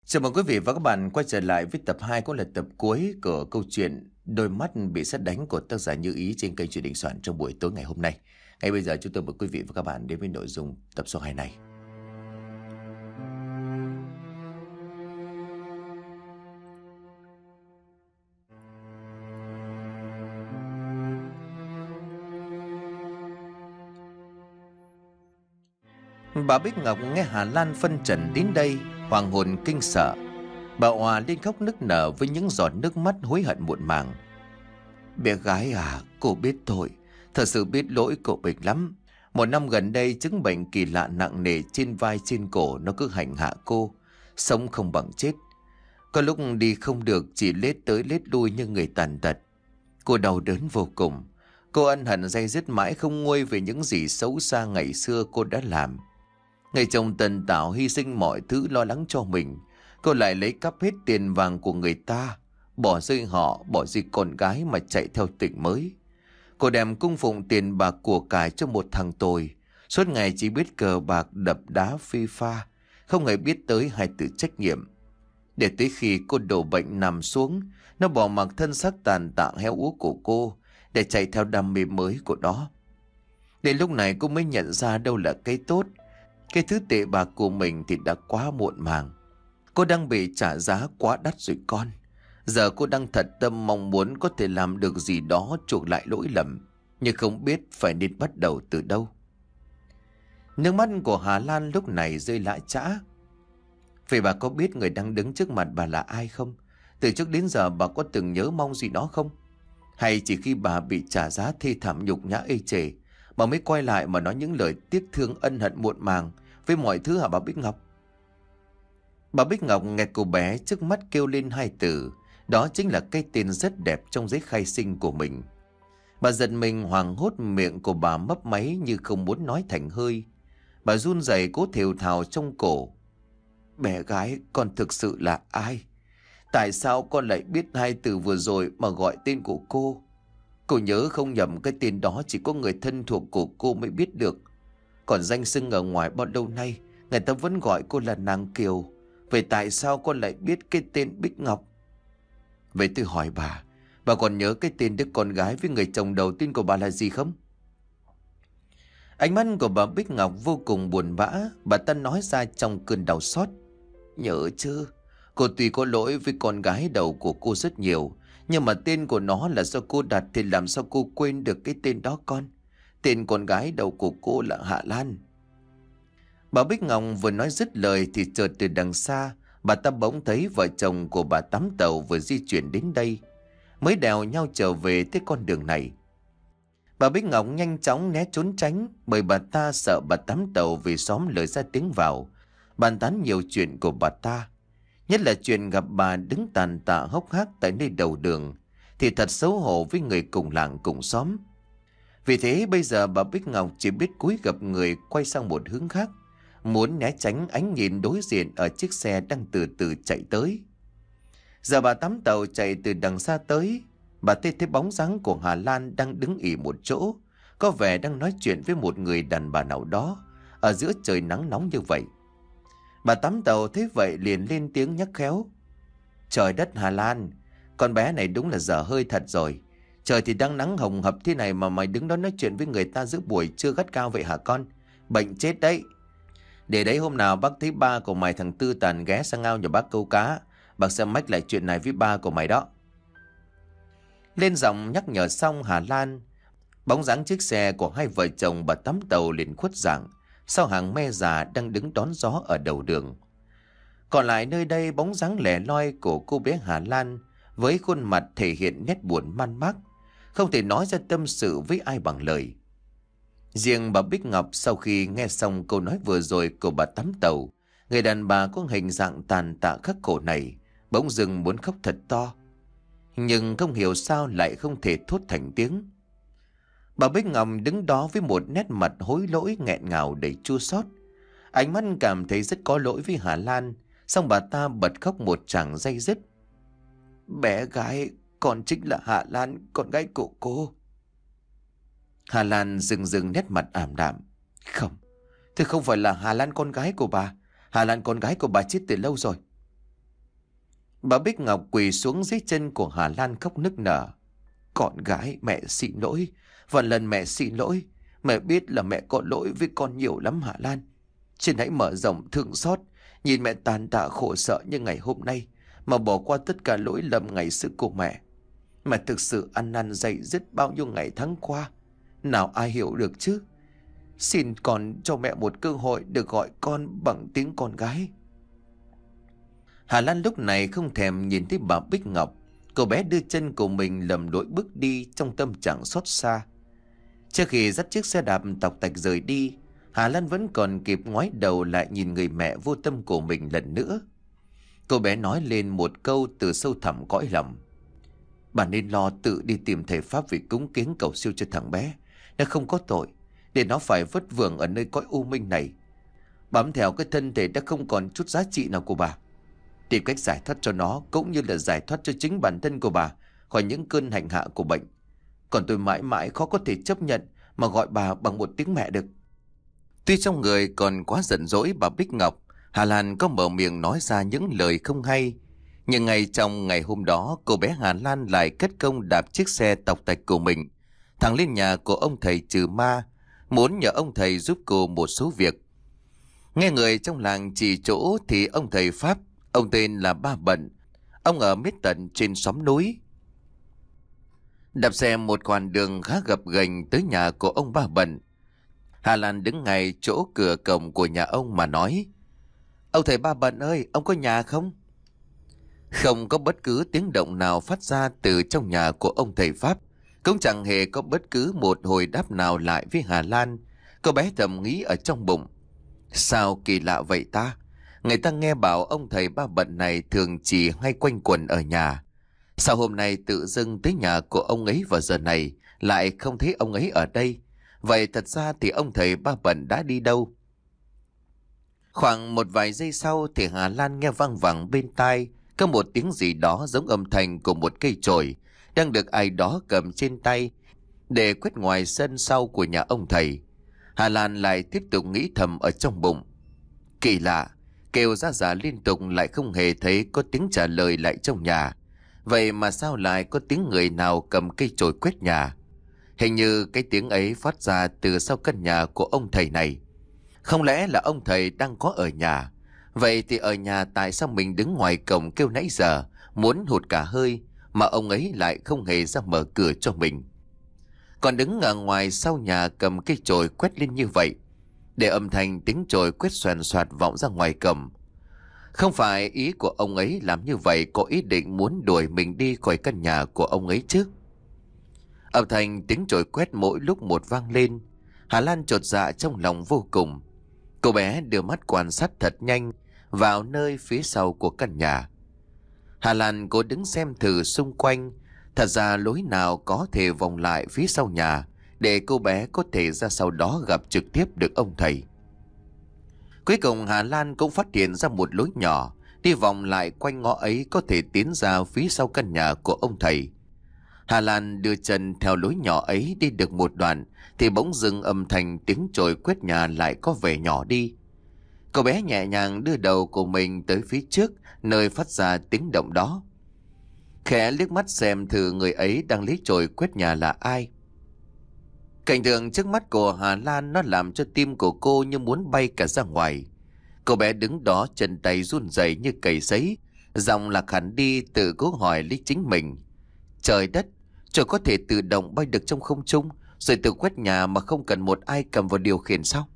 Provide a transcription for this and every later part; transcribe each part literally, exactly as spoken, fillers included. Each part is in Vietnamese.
Chào mừng quý vị và các bạn quay trở lại với tập hai, cũng là tập cuối của câu chuyện Đôi mắt bị sét đánh của tác giả Như Ý trên kênh Chuyện Đình Soạn trong buổi tối ngày hôm nay. Ngay bây giờ chúng tôi mời quý vị và các bạn đến với nội dung tập số hai này. Bà Bích Ngọc nghe Hà Lan phân trần đến đây, hoàng hồn kinh sợ. Bà òa lên khóc nức nở với những giọt nước mắt hối hận muộn màng. Bé gái à, cô biết thôi, thật sự biết lỗi cậu Bình lắm. Một năm gần đây chứng bệnh kỳ lạ nặng nề trên vai trên cổ nó cứ hành hạ cô, sống không bằng chết. Có lúc đi không được, chỉ lết tới lết lui như người tàn tật. Cô đau đớn vô cùng. Cô ân hận day dứt mãi không nguôi về những gì xấu xa ngày xưa cô đã làm. Người chồng tần tảo hy sinh mọi thứ lo lắng cho mình, cô lại lấy cắp hết tiền vàng của người ta, bỏ rơi họ, bỏ rơi con gái mà chạy theo tình mới. Cô đem cung phụng tiền bạc của cải cho một thằng tồi, suốt ngày chỉ biết cờ bạc đập đá phi pha, không hề biết tới hai từ trách nhiệm. Để tới khi cô đổ bệnh nằm xuống, nó bỏ mặc thân xác tàn tạ héo úa của cô để chạy theo đam mê mới của nó. Đến lúc này cô mới nhận ra đâu là cái tốt, cái thứ tệ bạc của mình thì đã quá muộn màng. Cô đang bị trả giá quá đắt rồi con. Giờ cô đang thật tâm mong muốn có thể làm được gì đó chuộc lại lỗi lầm, nhưng không biết phải nên bắt đầu từ đâu. Nước mắt của Hà Lan lúc này rơi lã chã. Vậy bà có biết người đang đứng trước mặt bà là ai không? Từ trước đến giờ bà có từng nhớ mong gì đó không? Hay chỉ khi bà bị trả giá thê thảm nhục nhã ê chề, bà mới quay lại mà nói những lời tiếc thương ân hận muộn màng với mọi thứ hả bà Bích Ngọc? Bà Bích Ngọc nghe cô bé trước mắt kêu lên hai từ, đó chính là cái tên rất đẹp trong giấy khai sinh của mình. Bà giật mình hoảng hốt, miệng của bà mấp máy như không muốn nói thành hơi. Bà run rẩy cố thều thào trong cổ. Bé gái, con thực sự là ai? Tại sao con lại biết hai từ vừa rồi mà gọi tên của cô? Cô nhớ không nhầm, cái tên đó chỉ có người thân thuộc của cô mới biết được. Còn danh xưng ở ngoài bao lâu nay, người ta vẫn gọi cô là nàng Kiều. Vậy tại sao con lại biết cái tên Bích Ngọc? Vậy tôi hỏi bà, bà còn nhớ cái tên đứa con gái với người chồng đầu tiên của bà là gì không? Ánh mắt của bà Bích Ngọc vô cùng buồn bã. Bà ta nói ra trong cơn đau xót. Nhớ chứ, cô tuy có lỗi với con gái đầu của cô rất nhiều, nhưng mà tên của nó là do cô đặt, thì làm sao cô quên được cái tên đó con? Tên con gái đầu của cô là Hạ Lan. Bà Bích Ngọc vừa nói dứt lời thì chợt từ đằng xa, bà ta bỗng thấy vợ chồng của bà Tám Tàu vừa di chuyển đến đây, mới đèo nhau trở về tới con đường này. Bà Bích Ngọc nhanh chóng né trốn tránh, bởi bà ta sợ bà Tám Tàu vì xóm lời ra tiếng vào, bàn tán nhiều chuyện của bà ta. Nhất là chuyện gặp bà đứng tàn tạ hốc hác tại nơi đầu đường, thì thật xấu hổ với người cùng làng cùng xóm. Vì thế bây giờ bà Bích Ngọc chỉ biết cúi gập người quay sang một hướng khác, muốn né tránh ánh nhìn đối diện ở chiếc xe đang từ từ chạy tới. Giờ bà Tám Tàu chạy từ đằng xa tới, bà thấy thấy bóng dáng của Hà Lan đang đứng ỉ một chỗ, có vẻ đang nói chuyện với một người đàn bà nào đó ở giữa trời nắng nóng như vậy. Bà Tám Tàu thấy vậy liền lên tiếng nhắc khéo. Trời đất Hà Lan, con bé này đúng là dở hơi thật rồi. Trời thì đang nắng hồng hập thế này mà mày đứng đó nói chuyện với người ta giữa buổi trưa gắt cao vậy hả con? Bệnh chết đấy. Để đấy hôm nào bác thấy ba của mày thằng Tư Tàn ghé sang ao nhà bác câu cá, bác sẽ mách lại chuyện này với ba của mày đó. Lên giọng nhắc nhở xong Hà Lan, bóng dáng chiếc xe của hai vợ chồng bà Tám Tàu liền khuất dạng sau hàng me già đang đứng đón gió ở đầu đường. Còn lại nơi đây bóng dáng lẻ loi của cô bé Hà Lan với khuôn mặt thể hiện nét buồn man mác, không thể nói ra tâm sự với ai bằng lời. Riêng bà Bích Ngọc sau khi nghe xong câu nói vừa rồi của bà Tám Tàu, người đàn bà có hình dạng tàn tạ khắc khổ này, bỗng dưng muốn khóc thật to. Nhưng không hiểu sao lại không thể thốt thành tiếng. Bà Bích Ngọc đứng đó với một nét mặt hối lỗi nghẹn ngào đầy chua xót. Ánh mắt cảm thấy rất có lỗi với Hà Lan, xong bà ta bật khóc một tràng day dứt. Bé gái, con chính là Hà Lan, con gái của cô. Hà Lan dừng dừng nét mặt ảm đạm. Không, tôi không phải là Hà Lan con gái của bà. Hà Lan con gái của bà chết từ lâu rồi. Bà Bích Ngọc quỳ xuống dưới chân của Hà Lan khóc nức nở. Con gái, mẹ xin lỗi. Vạn lần mẹ xin lỗi. Mẹ biết là mẹ có lỗi với con nhiều lắm Hà Lan. Xin hãy mở rộng thương xót, nhìn mẹ tàn tạ khổ sở như ngày hôm nay, mà bỏ qua tất cả lỗi lầm ngày xưa của mẹ. Mẹ thực sự ăn năn dày dứt bao nhiêu ngày tháng qua. Nào ai hiểu được chứ. Xin con cho mẹ một cơ hội được gọi con bằng tiếng con gái. Hà Lan lúc này không thèm nhìn thấy bà Bích Ngọc. Cô bé đưa chân của mình lầm lỗi bước đi trong tâm trạng xót xa. Trước khi dắt chiếc xe đạp tọc tạch rời đi, Hà Lan vẫn còn kịp ngoái đầu lại nhìn người mẹ vô tâm của mình lần nữa. Cô bé nói lên một câu từ sâu thẳm cõi lòng. Bà nên lo tự đi tìm thầy Pháp vì cúng kiến cầu siêu cho thằng bé. Nó không có tội, để nó phải vất vưởng ở nơi cõi u minh này. Bám theo cái thân thể đã không còn chút giá trị nào của bà. Tìm cách giải thoát cho nó, cũng như là giải thoát cho chính bản thân của bà khỏi những cơn hành hạ của bệnh. Còn tôi mãi mãi khó có thể chấp nhận mà gọi bà bằng một tiếng mẹ được. Tuy trong người còn quá giận dỗi bà Bích Ngọc, Hà Lan có mở miệng nói ra những lời không hay. Nhưng ngay trong ngày hôm đó, cô bé Hà Lan lại cất công đạp chiếc xe tọc tạch của mình thẳng lên nhà của ông thầy trừ ma, muốn nhờ ông thầy giúp cô một số việc. Nghe người trong làng chỉ chỗ thì ông thầy Pháp, ông tên là Ba Bận, ông ở miết tận trên xóm núi. Đạp xe một đoạn đường khá gập ghềnh tới nhà của ông Ba Bận, Hà Lan đứng ngay chỗ cửa cổng của nhà ông mà nói: Ông thầy Ba Bận ơi, ông có nhà không? Không có bất cứ tiếng động nào phát ra từ trong nhà của ông thầy Pháp, cũng chẳng hề có bất cứ một hồi đáp nào lại với Hà Lan. Cô bé thầm nghĩ ở trong bụng: sao kỳ lạ vậy ta? Người ta nghe bảo ông thầy Ba Bận này thường chỉ hay quanh quẩn ở nhà. Sao hôm nay tự dưng tới nhà của ông ấy vào giờ này lại không thấy ông ấy ở đây? Vậy thật ra thì ông thầy Ba Bận đã đi đâu? Khoảng một vài giây sau thì Hà Lan nghe vang vẳng bên tai có một tiếng gì đó giống âm thanh của một cây chổi đang được ai đó cầm trên tay để quét ngoài sân sau của nhà ông thầy. Hà Lan lại tiếp tục nghĩ thầm ở trong bụng: kỳ lạ, kêu ra giả liên tục lại không hề thấy có tiếng trả lời lại trong nhà. Vậy mà sao lại có tiếng người nào cầm cây chổi quét nhà? Hình như cái tiếng ấy phát ra từ sau căn nhà của ông thầy này. Không lẽ là ông thầy đang có ở nhà? Vậy thì ở nhà tại sao mình đứng ngoài cổng kêu nãy giờ muốn hụt cả hơi mà ông ấy lại không hề ra mở cửa cho mình? Còn đứng ở ngoài sau nhà cầm cây chổi quét lên như vậy, để âm thanh tiếng chổi quét xoèn xoạt vọng ra ngoài cổng. Không phải ý của ông ấy làm như vậy có ý định muốn đuổi mình đi khỏi căn nhà của ông ấy chứ? Âm thanh tiếng chổi quét mỗi lúc một vang lên. Hà Lan chột dạ trong lòng vô cùng. Cô bé đưa mắt quan sát thật nhanh vào nơi phía sau của căn nhà. Hà Lan cố đứng xem thử xung quanh, thật ra lối nào có thể vòng lại phía sau nhà để cô bé có thể ra sau đó gặp trực tiếp được ông thầy. Cuối cùng Hà Lan cũng phát hiện ra một lối nhỏ đi vòng lại quanh ngõ ấy có thể tiến ra phía sau căn nhà của ông thầy. Hà Lan đưa chân theo lối nhỏ ấy đi được một đoạn thì bỗng dưng âm thanh tiếng chổi quét nhà lại có vẻ nhỏ đi. Cô bé nhẹ nhàng đưa đầu của mình tới phía trước nơi phát ra tiếng động đó, khẽ liếc mắt xem thử người ấy đang lấy chổi quét nhà là ai. Cảnh tượng trước mắt của Hà Lan nó làm cho tim của cô như muốn bay cả ra ngoài. Cô bé đứng đó chân tay run rẩy như cầy sấy, giọng lạc hẳn đi tự cố hỏi lấy chính mình: trời đất, trời có thể tự động bay được trong không trung rồi tự quét nhà mà không cần một ai cầm vào điều khiển sao?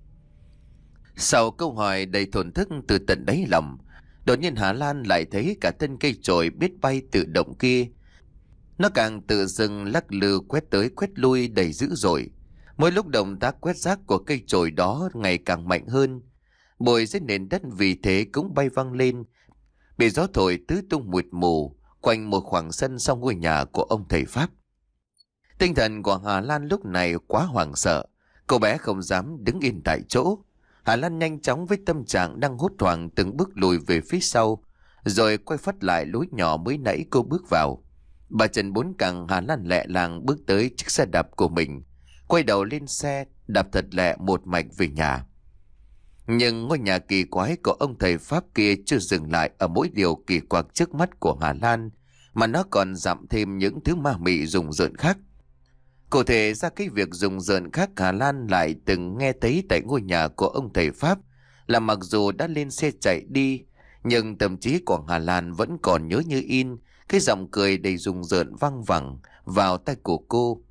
Sau câu hỏi đầy thổn thức từ tận đáy lòng, đột nhiên Hà Lan lại thấy cả thân cây chổi biết bay tự động kia, nó càng tự dưng lắc lư quét tới quét lui đầy dữ dội. Mỗi lúc động tác quét rác của cây chổi đó ngày càng mạnh hơn, bụi dưới nền đất vì thế cũng bay văng lên, bị gió thổi tứ tung mịt mù quanh một khoảng sân sau ngôi nhà của ông thầy Pháp. Tinh thần của Hà Lan lúc này quá hoảng sợ, cô bé không dám đứng yên tại chỗ. Hà Lan nhanh chóng với tâm trạng đang hốt hoảng từng bước lùi về phía sau, rồi quay phắt lại lối nhỏ mới nãy cô bước vào. Bà chân bốn cẳng Hà Lan lẹ làng bước tới chiếc xe đạp của mình, quay đầu lên xe đạp thật lẹ một mạch về nhà. Nhưng ngôi nhà kỳ quái của ông thầy Pháp kia chưa dừng lại ở mỗi điều kỳ quặc trước mắt của Hà Lan, mà nó còn dặm thêm những thứ ma mị rùng rợn khác. Cụ thể ra cái việc rùng rợn khác Hà Lan lại từng nghe thấy tại ngôi nhà của ông thầy Pháp là mặc dù đã lên xe chạy đi, nhưng tâm trí của Hà Lan vẫn còn nhớ như in cái giọng cười đầy rùng rợn vang vẳng vào tai của cô.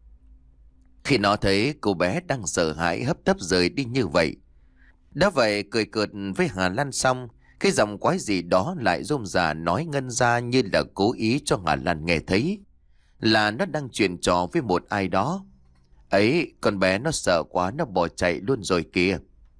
Khi nó thấy cô bé đang sợ hãi hấp tấp rời đi như vậy. Đã vậy cười cợt với Hà Lan xong, cái giọng quái gì đó lại rôm rả nói ngân ra như là cố ý cho Hà Lan nghe thấy là nó đang chuyện trò với một ai đó. Ấy, con bé nó sợ quá nó bỏ chạy luôn rồi kìa.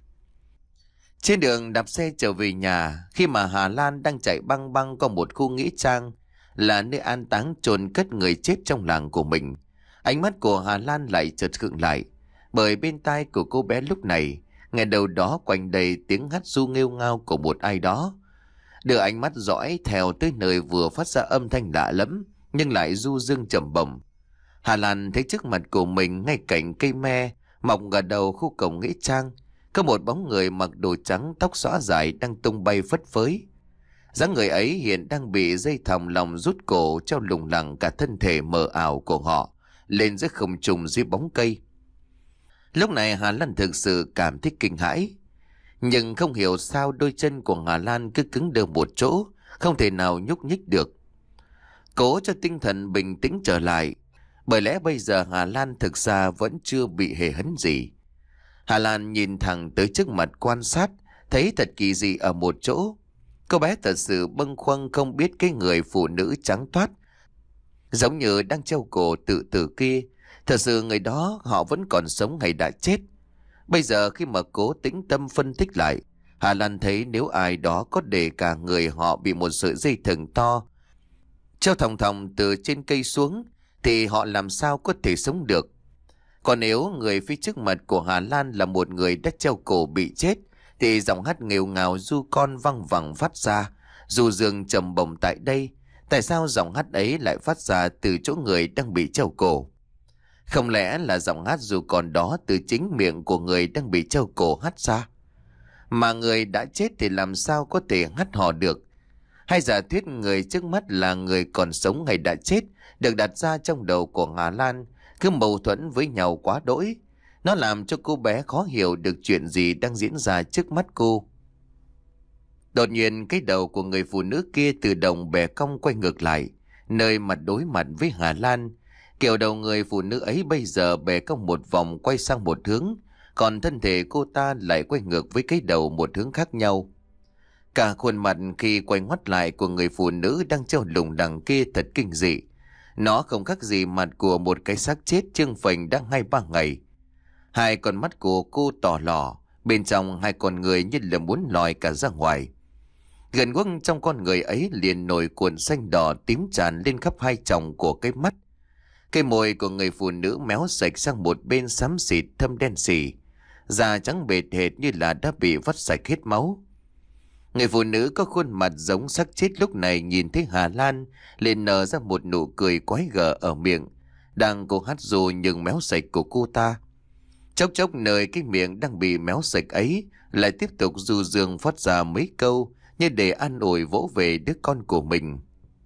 Trên đường đạp xe trở về nhà, khi mà Hà Lan đang chạy băng băng qua một khu nghĩa trang là nơi an táng chôn cất người chết trong làng của mình, ánh mắt của Hà Lan lại chợt khựng lại, bởi bên tai của cô bé lúc này nghe đầu đó quanh đầy tiếng hát ru nghêu ngao của một ai đó. Đưa ánh mắt dõi theo tới nơi vừa phát ra âm thanh lạ lẫm nhưng lại du dương trầm bổng, Hà Lan thấy trước mặt của mình ngay cạnh cây me mọc ở đầu khu cổng nghĩa trang có một bóng người mặc đồ trắng tóc xõa dài đang tung bay phất phới. Dáng người ấy hiện đang bị dây thòng lòng rút cổ treo lủng lẳng cả thân thể mờ ảo của họ lên giữa không trung dưới bóng cây. Lúc này Hà Lan thực sự cảm thấy kinh hãi, nhưng không hiểu sao đôi chân của Hà Lan cứ cứng đơ một chỗ, không thể nào nhúc nhích được. Cố cho tinh thần bình tĩnh trở lại, bởi lẽ bây giờ Hà Lan thực ra vẫn chưa bị hề hấn gì. Hà Lan nhìn thẳng tới trước mặt quan sát, thấy thật kỳ dị ở một chỗ. Cô bé thật sự bâng khuâng không biết cái người phụ nữ trắng toát giống như đang treo cổ tự tử kia, thật sự người đó họ vẫn còn sống hay đã chết. Bây giờ khi mà cố tĩnh tâm phân tích lại, Hà Lan thấy nếu ai đó có để cả người họ bị một sợi dây thừng to treo thòng thòng từ trên cây xuống thì họ làm sao có thể sống được. Còn nếu người phía trước mặt của Hà Lan là một người đã treo cổ bị chết thì giọng hát nghêu ngào du con văng vẳng phát ra, du dương trầm bổng tại đây. Tại sao giọng hát ấy lại phát ra từ chỗ người đang bị treo cổ? Không lẽ là giọng hát dù còn đó từ chính miệng của người đang bị treo cổ hát ra? Mà người đã chết thì làm sao có thể hát hò được? Hay giả thuyết người trước mắt là người còn sống hay đã chết được đặt ra trong đầu của Hà Lan cứ mâu thuẫn với nhau quá đỗi. Nó làm cho cô bé khó hiểu được chuyện gì đang diễn ra trước mắt cô. Đột nhiên cái đầu của người phụ nữ kia từ đồng bè cong quay ngược lại, nơi mặt đối mặt với Hà Lan. Kiểu đầu người phụ nữ ấy bây giờ bè cong một vòng quay sang một hướng, còn thân thể cô ta lại quay ngược với cái đầu một hướng khác nhau. Cả khuôn mặt khi quay ngoắt lại của người phụ nữ đang treo lủng đằng kia thật kinh dị. Nó không khác gì mặt của một cái xác chết trương phình đã hai ba ngày. Hai con mắt của cô tỏ lò, bên trong hai con người như là muốn lòi cả ra ngoài. Gần guốc trong con người ấy liền nổi cuộn xanh đỏ tím tràn lên khắp hai tròng của cái mắt. Cái môi của người phụ nữ méo sạch sang một bên xám xịt thâm đen xỉ, da trắng bệt hệt như là đã bị vắt sạch hết máu. Người phụ nữ có khuôn mặt giống xác chết lúc này nhìn thấy Hà Lan liền nở ra một nụ cười quái gở ở miệng, đang cố hát ru nhưng méo sạch của cô ta. Chốc chốc nơi cái miệng đang bị méo sạch ấy lại tiếp tục du dương phát ra mấy câu như để an ủi vỗ về đứa con của mình.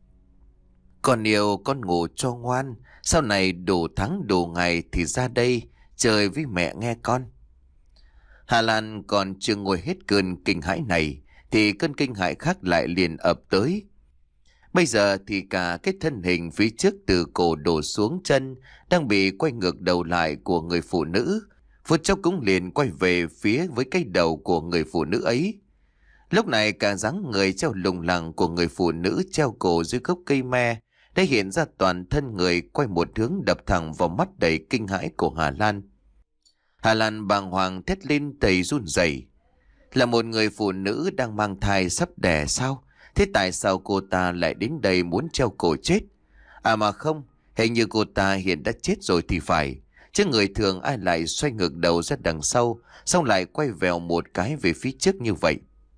Con yêu con ngủ cho ngoan, sau này đủ tháng đủ ngày thì ra đây chơi với mẹ nghe con. Hà Lan còn chưa ngồi hết cơn kinh hãi này thì cơn kinh hãi khác lại liền ập tới. Bây giờ thì cả cái thân hình phía trước từ cổ đổ xuống chân đang bị quay ngược đầu lại của người phụ nữ, phút chốc cũng liền quay về phía với cái đầu của người phụ nữ ấy. Lúc này cả dáng người treo lủng lẳng của người phụ nữ treo cổ dưới gốc cây me đã hiện ra toàn thân người quay một hướng đập thẳng vào mắt đầy kinh hãi của Hà Lan. Hà Lan bàng hoàng thét lên đầy run rẩy. Là một người phụ nữ đang mang thai sắp đẻ sao? Thế tại sao cô ta lại đến đây muốn treo cổ chết? À mà không, hình như cô ta hiện đã chết rồi thì phải. Chứ người thường ai lại xoay ngược đầu ra đằng sau, xong lại quay vèo một cái về phía trước như vậy.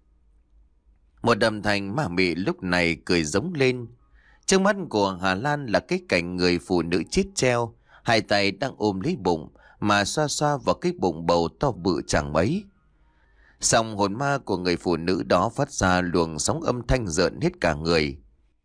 Một đầm thành ma mị lúc này cười giống lên. Trước mắt của Hà Lan là cái cảnh người phụ nữ chết treo, hai tay đang ôm lấy bụng mà xoa xoa vào cái bụng bầu to bự chẳng mấy. Xong hồn ma của người phụ nữ đó phát ra luồng sóng âm thanh rợn hết cả người.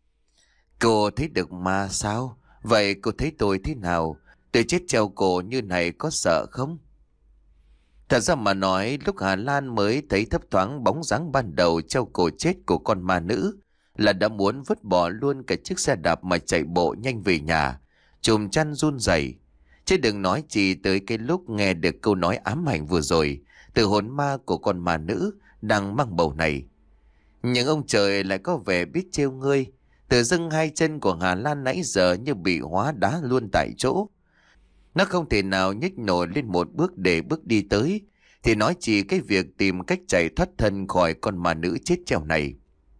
Cô thấy được ma sao? Vậy cô thấy tôi thế nào? Tôi chết treo cổ như này có sợ không? Thật ra mà nói, lúc Hà Lan mới thấy thấp thoáng bóng dáng ban đầu treo cổ chết của con ma nữ, là đã muốn vứt bỏ luôn cả chiếc xe đạp mà chạy bộ nhanh về nhà, chùm chăn run rẩy. Chứ đừng nói chỉ tới cái lúc nghe được câu nói ám ảnh vừa rồi từ hồn ma của con ma nữ đang mang bầu này. Nhưng ông trời lại có vẻ biết trêu ngươi. Tự dưng hai chân của Hà Lan nãy giờ như bị hóa đá luôn tại chỗ. Nó không thể nào nhích nổi lên một bước để bước đi tới, thì nói chỉ cái việc tìm cách chạy thoát thân khỏi con ma nữ chết treo này.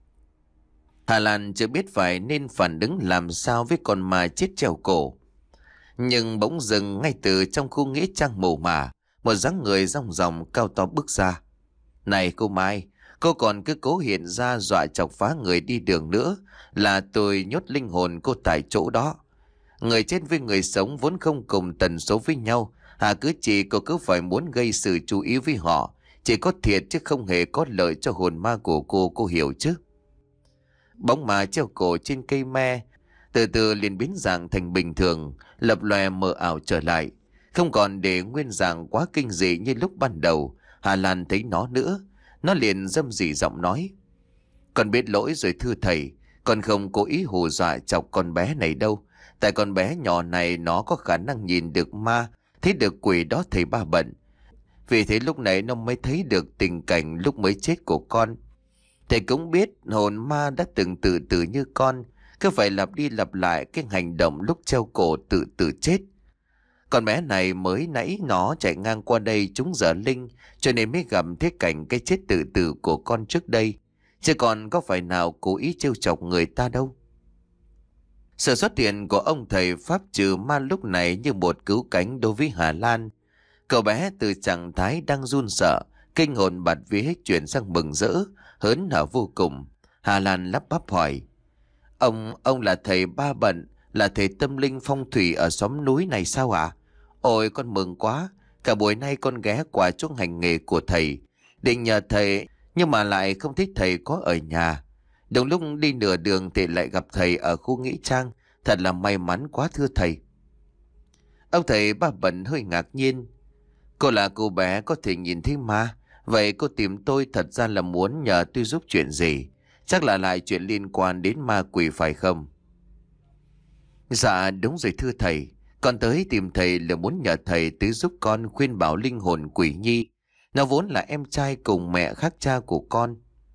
Hà Lan chưa biết phải nên phản ứng làm sao với con ma chết treo cổ. Nhưng bỗng dừng ngay từ trong khu nghĩa trang mồ mả, một dáng người rong ròng cao to bước ra. Này cô Mai, cô còn cứ cố hiện ra dọa chọc phá người đi đường nữa là tôi nhốt linh hồn cô tại chỗ đó. Người chết với người sống vốn không cùng tần số với nhau. Hà cứ chỉ cô cứ phải muốn gây sự chú ý với họ. Chỉ có thiệt chứ không hề có lợi cho hồn ma của cô, cô hiểu chứ? Bóng ma treo cổ trên cây me từ từ liền biến dạng thành bình thường, lập lòe mờ ảo trở lại. Không còn để nguyên dạng quá kinh dị như lúc ban đầu. Hà Lan thấy nó nữa, nó liền râm rỉ giọng nói: Con biết lỗi rồi thưa thầy, con không cố ý hù dọa chọc con bé này đâu. Tại con bé nhỏ này nó có khả năng nhìn được ma, thấy được quỷ đó thầy ba bận. Vì thế lúc nãy nó mới thấy được tình cảnh lúc mới chết của con. Thầy cũng biết hồn ma đã từng tự tử như con, cứ phải lặp đi lặp lại cái hành động lúc treo cổ tự tử chết. Con bé này mới nãy nó chạy ngang qua đây trúng giờ linh, cho nên mới gặp thế cảnh cái chết tự tử của con trước đây. Chứ còn có phải nào cố ý trêu chọc người ta đâu. Sự xuất hiện của ông thầy Pháp trừ ma lúc này như một cứu cánh đối với Hà Lan. Cậu bé từ trạng thái đang run sợ, kinh hồn bạt vía chuyển sang mừng rỡ, hớn hở vô cùng. Hà Lan lắp bắp hỏi: Ông, ông là thầy ba bận, là thầy tâm linh phong thủy ở xóm núi này sao ạ? À? Ôi con mừng quá, cả buổi nay con ghé qua chỗ hành nghề của thầy, định nhờ thầy nhưng mà lại không thấy thầy có ở nhà. Đúng lúc đi nửa đường thì lại gặp thầy ở khu nghĩa trang, thật là may mắn quá thưa thầy. Ông thầy ba bận hơi ngạc nhiên: Cô là cô bé có thể nhìn thấy ma, vậy cô tìm tôi thật ra là muốn nhờ tôi giúp chuyện gì? Chắc là lại chuyện liên quan đến ma quỷ phải không? Dạ đúng rồi thưa thầy, con tới tìm thầy là muốn nhờ thầy tới giúp con khuyên bảo linh hồn quỷ nhi. Nó vốn là em trai cùng mẹ khác cha của con.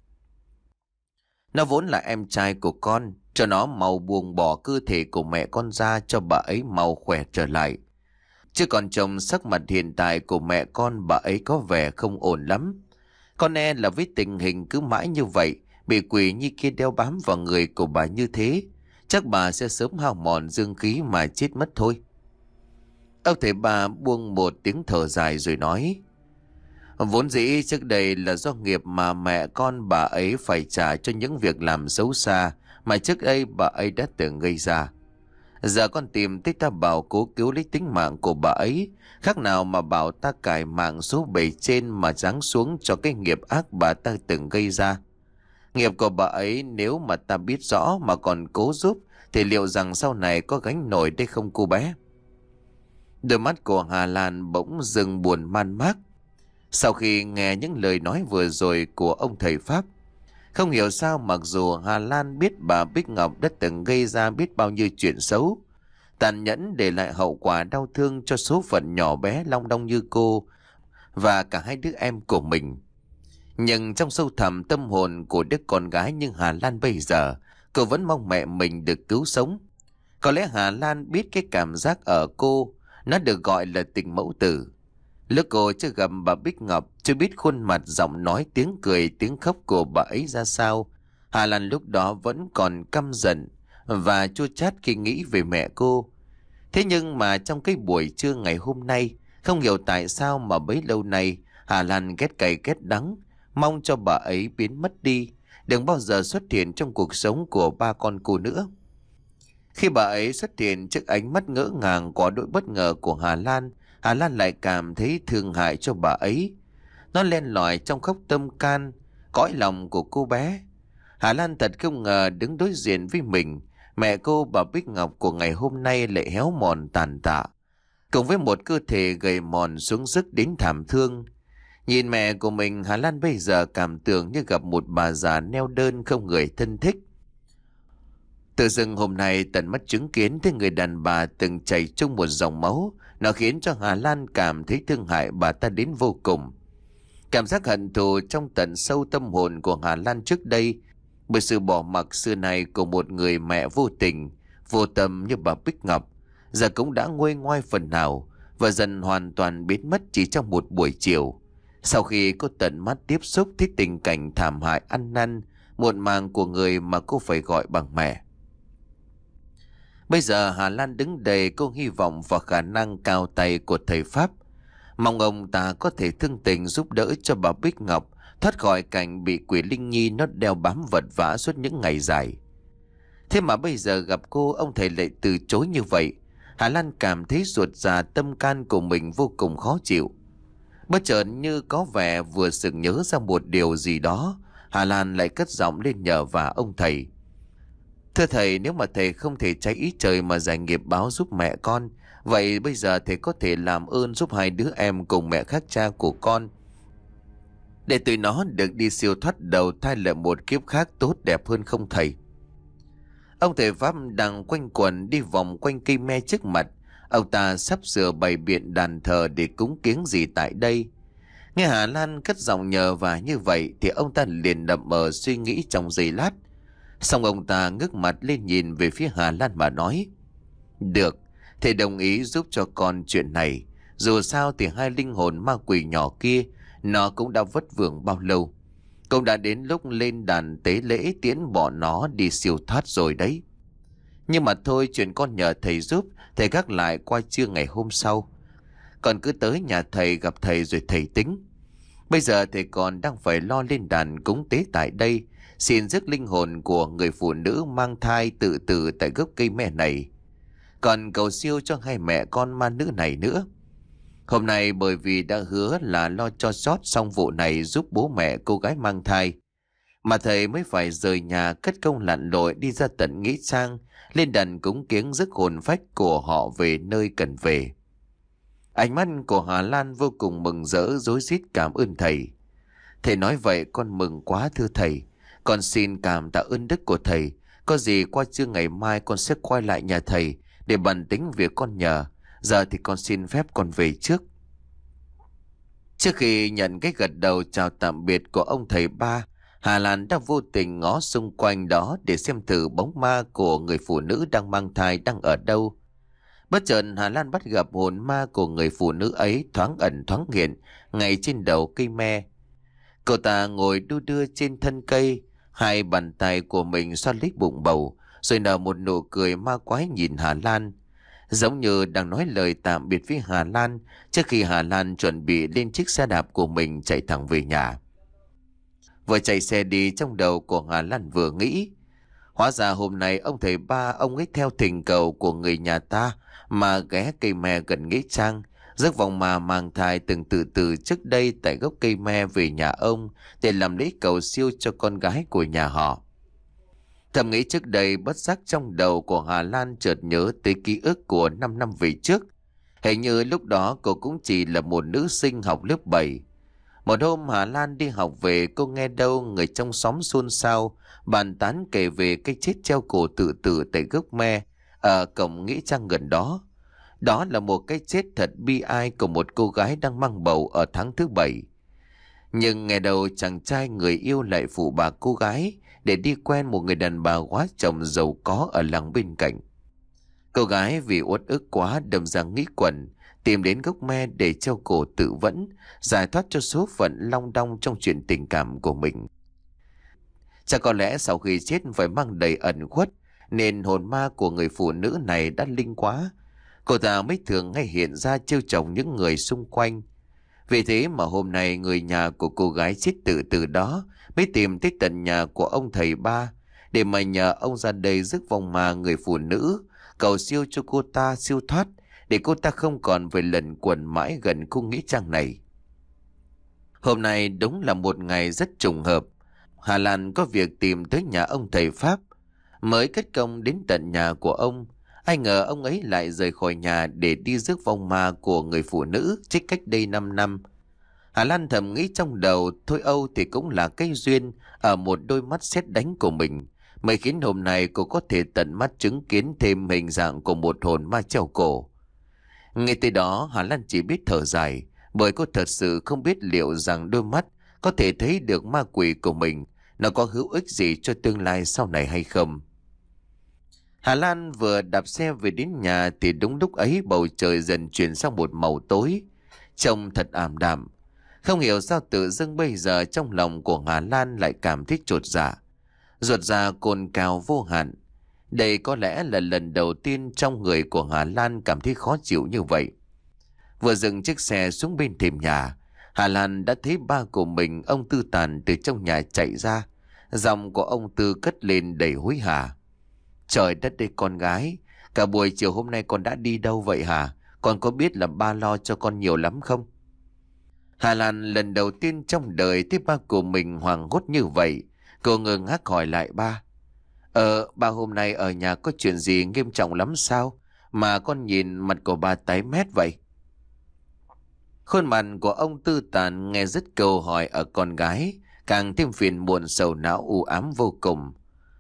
Nó vốn là em trai của con, cho nó mau buông bỏ cơ thể của mẹ con ra cho bà ấy mau khỏe trở lại. Chứ còn chồng sắc mặt hiện tại của mẹ con bà ấy có vẻ không ổn lắm. Con e là với tình hình cứ mãi như vậy, bị quỷ nhi kia đeo bám vào người của bà như thế, chắc bà sẽ sớm hao mòn dương khí mà chết mất thôi. Ông thầy bà buông một tiếng thở dài rồi nói: Vốn dĩ trước đây là do nghiệp mà mẹ con bà ấy phải trả cho những việc làm xấu xa mà trước đây bà ấy đã từng gây ra. Giờ con tìm thấy ta bảo cố cứu lấy tính mạng của bà ấy, khác nào mà bảo ta cải mạng số bề trên mà giáng xuống cho cái nghiệp ác bà ta từng gây ra. Nghiệp của bà ấy nếu mà ta biết rõ mà còn cố giúp thì liệu rằng sau này có gánh nổi đây không cô bé? Đôi mắt của Hà Lan bỗng dừng buồn man mác. Sau khi nghe những lời nói vừa rồi của ông thầy Pháp, không hiểu sao mặc dù Hà Lan biết bà Bích Ngọc đã từng gây ra biết bao nhiêu chuyện xấu, tàn nhẫn để lại hậu quả đau thương cho số phận nhỏ bé long đong như cô và cả hai đứa em của mình. Nhưng trong sâu thẳm tâm hồn của đứa con gái như Hà Lan bây giờ, cô vẫn mong mẹ mình được cứu sống. Có lẽ Hà Lan biết cái cảm giác ở cô, nó được gọi là tình mẫu tử. Lúc cô chưa gặp bà Bích Ngọc, chưa biết khuôn mặt, giọng nói, tiếng cười, tiếng khóc của bà ấy ra sao, Hà Lan lúc đó vẫn còn căm giận và chua chát khi nghĩ về mẹ cô. Thế nhưng mà trong cái buổi trưa ngày hôm nay, không hiểu tại sao mà bấy lâu nay Hà Lan ghét cay ghét đắng, mong cho bà ấy biến mất đi, đừng bao giờ xuất hiện trong cuộc sống của ba con cô nữa. Khi bà ấy xuất hiện trước ánh mắt ngỡ ngàng quá đỗi bất ngờ của Hà Lan, Hà Lan lại cảm thấy thương hại cho bà ấy. Nó len lỏi trong khóc tâm can, cõi lòng của cô bé. Hà Lan thật không ngờ đứng đối diện với mình, mẹ cô bà Bích Ngọc của ngày hôm nay lại héo mòn tàn tạ, cùng với một cơ thể gầy mòn xuống sức đến thảm thương. Nhìn mẹ của mình, Hà Lan bây giờ cảm tưởng như gặp một bà già neo đơn không người thân thích. Tự dưng hôm nay tận mắt chứng kiến thấy người đàn bà từng chảy chung một dòng máu, nó khiến cho Hà Lan cảm thấy thương hại bà ta đến vô cùng. Cảm giác hận thù trong tận sâu tâm hồn của Hà Lan trước đây, bởi sự bỏ mặc xưa này của một người mẹ vô tình, vô tâm như bà Bích Ngọc, giờ cũng đã nguôi ngoai phần nào và dần hoàn toàn biến mất chỉ trong một buổi chiều. Sau khi cô tận mắt tiếp xúc thấy tình cảnh thảm hại ăn năn, muộn màng của người mà cô phải gọi bằng mẹ. Bây giờ Hà Lan đứng đây, cô hy vọng vào khả năng cao tay của thầy Pháp. Mong ông ta có thể thương tình giúp đỡ cho bà Bích Ngọc thoát khỏi cảnh bị quỷ linh nhi nó đeo bám vật vã suốt những ngày dài. Thế mà bây giờ gặp cô, ông thầy lại từ chối như vậy. Hà Lan cảm thấy ruột già, tâm can của mình vô cùng khó chịu. Bất chợt như có vẻ vừa sực nhớ ra một điều gì đó, Hà Lan lại cất giọng lên nhờ vả ông thầy. Thưa thầy, nếu mà thầy không thể trái ý trời mà giải nghiệp báo giúp mẹ con, vậy bây giờ thầy có thể làm ơn giúp hai đứa em cùng mẹ khác cha của con, để tụi nó được đi siêu thoát đầu thai lại một kiếp khác tốt đẹp hơn không thầy? Ông thầy Pháp đang quanh quẩn đi vòng quanh cây me trước mặt. Ông ta sắp sửa bày biện đàn thờ để cúng kiếng gì tại đây. Nghe Hà Lan cất giọng nhờ và như vậy thì ông ta liền đậm mờ suy nghĩ trong giây lát. Xong ông ta ngước mặt lên nhìn về phía Hà Lan mà nói: Được, thầy đồng ý giúp cho con chuyện này. Dù sao thì hai linh hồn ma quỷ nhỏ kia nó cũng đã vất vưởng bao lâu. Cũng đã đến lúc lên đàn tế lễ tiễn bọn nó đi siêu thoát rồi đấy. Nhưng mà thôi, chuyện con nhờ thầy giúp, thầy gác lại qua trưa ngày hôm sau. Còn cứ tới nhà thầy gặp thầy rồi thầy tính. Bây giờ thầy còn đang phải lo lên đàn cúng tế tại đây, xin rước linh hồn của người phụ nữ mang thai tự tử tại gốc cây me này. Còn cầu siêu cho hai mẹ con ma nữ này nữa. Hôm nay bởi vì đã hứa là lo cho sót xong vụ này giúp bố mẹ cô gái mang thai, mà thầy mới phải rời nhà cất công lặn lội đi ra tận Nghĩa Trang, lên đàn cúng kiếng rước hồn phách của họ về nơi cần về. Ánh mắt của Hà Lan vô cùng mừng rỡ, rối rít cảm ơn thầy. Thầy nói vậy con mừng quá thưa thầy. Con xin cảm tạ ơn đức của thầy. Có gì qua trưa ngày mai con sẽ quay lại nhà thầy để bàn tính việc con nhờ. Giờ thì con xin phép con về trước. Trước khi nhận cái gật đầu chào tạm biệt của ông thầy ba, Hà Lan đã vô tình ngó xung quanh đó để xem thử bóng ma của người phụ nữ đang mang thai đang ở đâu. Bất chợt Hà Lan bắt gặp hồn ma của người phụ nữ ấy thoáng ẩn thoáng hiện ngay trên đầu cây me. Cậu ta ngồi đu đưa trên thân cây, hai bàn tay của mình xoa lấy bụng bầu, rồi nở một nụ cười ma quái nhìn Hà Lan, giống như đang nói lời tạm biệt với Hà Lan trước khi Hà Lan chuẩn bị lên chiếc xe đạp của mình chạy thẳng về nhà. Vừa chạy xe đi, trong đầu của Hà Lan vừa nghĩ, hóa ra hôm nay ông thầy ba ông ấy theo thỉnh cầu của người nhà ta mà ghé cây me gần nghĩa trang, rước vòng ma mang thai từng tự tử trước đây tại gốc cây me về nhà ông để làm lễ cầu siêu cho con gái của nhà họ. Thầm nghĩ trước đây, bất giác trong đầu của Hà Lan chợt nhớ tới ký ức của năm năm về trước. Hình như lúc đó cô cũng chỉ là một nữ sinh học lớp bảy. Một hôm Hà Lan đi học về, cô nghe đâu người trong xóm xôn xao bàn tán kể về cái chết treo cổ tự tử tại gốc me ở cổng nghĩa trang gần đó. Đó là một cái chết thật bi ai của một cô gái đang mang bầu ở tháng thứ bảy. Nhưng nghe đầu chàng trai người yêu lại phụ bà cô gái để đi quen một người đàn bà quá chồng giàu có ở làng bên cạnh. Cô gái vì uất ức quá đâm ra nghĩ quẩn, tìm đến gốc me để treo cổ tự vẫn, giải thoát cho số phận long đong trong chuyện tình cảm của mình. Chắc có lẽ sau khi chết phải mang đầy ẩn khuất, nên hồn ma của người phụ nữ này đã linh quá. Cô ta mới thường hay hiện ra trêu chọc những người xung quanh. Vì thế mà hôm nay người nhà của cô gái chết tự tử đó mới tìm tới tận nhà của ông thầy ba để mà nhờ ông ra đây rước vong ma người phụ nữ, cầu siêu cho cô ta siêu thoát, để cô ta không còn phải lẩn quẩn mãi gần khu nghĩa trang này. Hôm nay đúng là một ngày rất trùng hợp. Hà Lan có việc tìm tới nhà ông thầy Pháp, mới cất công đến tận nhà của ông. Ai ngờ ông ấy lại rời khỏi nhà để đi rước vong ma của người phụ nữ chết cách đây 5 năm. Hà Lan thầm nghĩ trong đầu, thôi Âu thì cũng là cái duyên ở một đôi mắt sét đánh của mình, mới khiến hôm nay cô có thể tận mắt chứng kiến thêm hình dạng của một hồn ma treo cổ. Ngay từ đó Hà Lan chỉ biết thở dài, bởi cô thật sự không biết liệu rằng đôi mắt có thể thấy được ma quỷ của mình nó có hữu ích gì cho tương lai sau này hay không. Hà Lan vừa đạp xe về đến nhà thì đúng lúc ấy bầu trời dần chuyển sang một màu tối, trông thật ảm đạm. Không hiểu sao tự dưng bây giờ trong lòng của Hà Lan lại cảm thấy chột dạ, ruột dạ cồn cào vô hạn. Đây có lẽ là lần đầu tiên trong người của Hà Lan cảm thấy khó chịu như vậy. Vừa dừng chiếc xe xuống bên thềm nhà, Hà Lan đã thấy ba của mình, ông Tư Tàn, từ trong nhà chạy ra. Giọng của ông Tư cất lên đầy hối hả. Trời đất ơi con gái, cả buổi chiều hôm nay con đã đi đâu vậy hả? Con có biết là ba lo cho con nhiều lắm không? Hà Lan lần đầu tiên trong đời thấy ba của mình hoảng hốt như vậy. Cô ngơ ngác hỏi lại ba. Ờ, ba hôm nay ở nhà có chuyện gì nghiêm trọng lắm sao? Mà con nhìn mặt của ba tái mét vậy. Khuôn mặt của ông Tư Tàn nghe dứt câu hỏi ở con gái, càng thêm phiền muộn sầu não u ám vô cùng.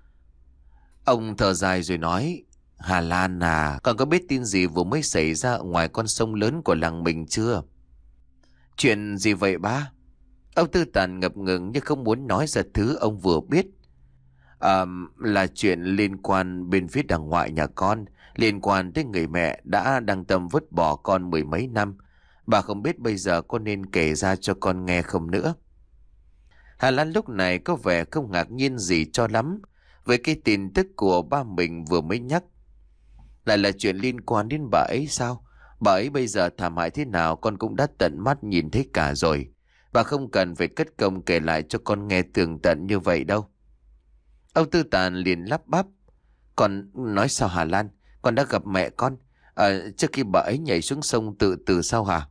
Ông thở dài rồi nói, Hà Lan à, con có biết tin gì vừa mới xảy ra ở ngoài con sông lớn của làng mình chưa? Chuyện gì vậy ba? Ông Tư Tàn ngập ngừng như không muốn nói ra thứ ông vừa biết. À, là chuyện liên quan bên phía đằng ngoại nhà con, liên quan tới người mẹ đã đăng tâm vứt bỏ con mười mấy năm. Bà không biết bây giờ con nên kể ra cho con nghe không nữa. Hà Lan lúc này có vẻ không ngạc nhiên gì cho lắm với cái tin tức của ba mình vừa mới nhắc. Lại là chuyện liên quan đến bà ấy sao? Bà ấy bây giờ thảm hại thế nào con cũng đã tận mắt nhìn thấy cả rồi. Bà không cần phải cất công kể lại cho con nghe tường tận như vậy đâu. Ông Tư Tàn liền lắp bắp. Con nói sao Hà Lan? Con đã gặp mẹ con à, trước khi bà ấy nhảy xuống sông tự tử sao hả?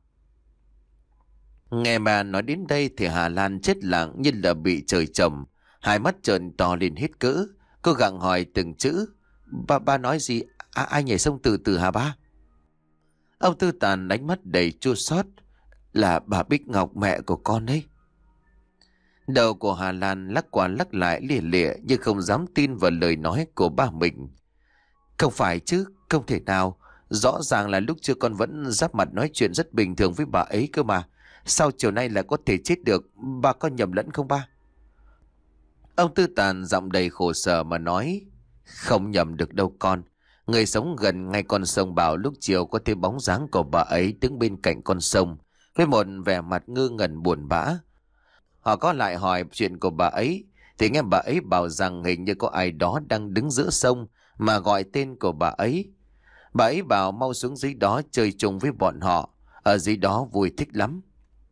Nghe bà nói đến đây thì Hà Lan chết lặng như là bị trời trồng. Hai mắt trợn to lên hết cỡ. Cô gặng hỏi từng chữ. Ba, ba nói gì? À, ai nhảy sông tự tử hả ba? Ông Tư Tàn đánh mắt đầy chua xót. Là bà Bích Ngọc, mẹ của con đấy. Đầu của Hà Lan lắc qua lắc lại lìa lịa như không dám tin vào lời nói của ba mình. Không phải chứ, không thể nào. Rõ ràng là lúc trước con vẫn giáp mặt nói chuyện rất bình thường với bà ấy cơ mà. Sao chiều nay lại có thể chết được? Ba có nhầm lẫn không ba? Ông Tư Tàn giọng đầy khổ sở mà nói. Không nhầm được đâu con. Người sống gần ngay con sông bảo lúc chiều có thấy bóng dáng của bà ấy đứng bên cạnh con sông với một vẻ mặt ngơ ngẩn buồn bã. Họ có lại hỏi chuyện của bà ấy thì nghe bà ấy bảo rằng hình như có ai đó đang đứng giữa sông mà gọi tên của bà ấy. Bà ấy bảo mau xuống dưới đó chơi chung với bọn họ, ở dưới đó vui thích lắm.